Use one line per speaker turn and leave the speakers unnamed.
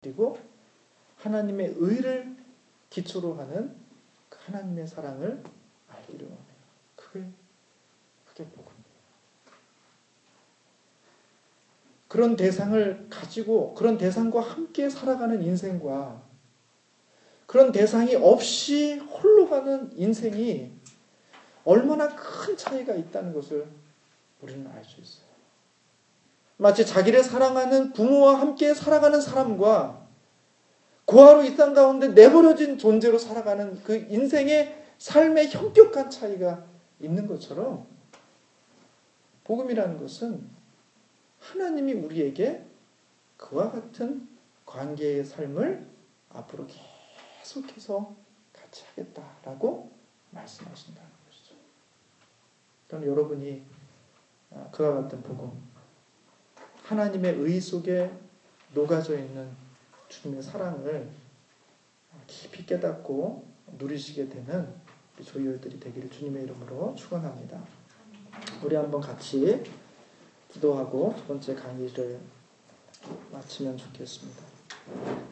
그리고 하나님의 의를 기초로 하는 그 하나님의 사랑을 알기를 원해요. 그게 복음이에요. 그런 대상을 가지고 그런 대상과 함께 살아가는 인생과 그런 대상이 없이 홀로 가는 인생이 얼마나 큰 차이가 있다는 것을 우리는 알 수 있어요. 마치 자기를 사랑하는 부모와 함께 살아가는 사람과 고아로 이 땅 가운데 내버려진 존재로 살아가는 그 인생의 삶의 현격한 차이가 있는 것처럼 복음이라는 것은 하나님이 우리에게 그와 같은 관계의 삶을 앞으로 계속해서 같이 하겠다라고 말씀하신다는 것이죠. 저는 여러분이 그와 같은 복음, 하나님의 의 속에 녹아져 있는 주님의 사랑을 깊이 깨닫고 누리시게 되는 조이들이 되기를 주님의 이름으로 축원합니다. 우리 한번 같이 기도하고 두 번째 강의를 마치면 좋겠습니다.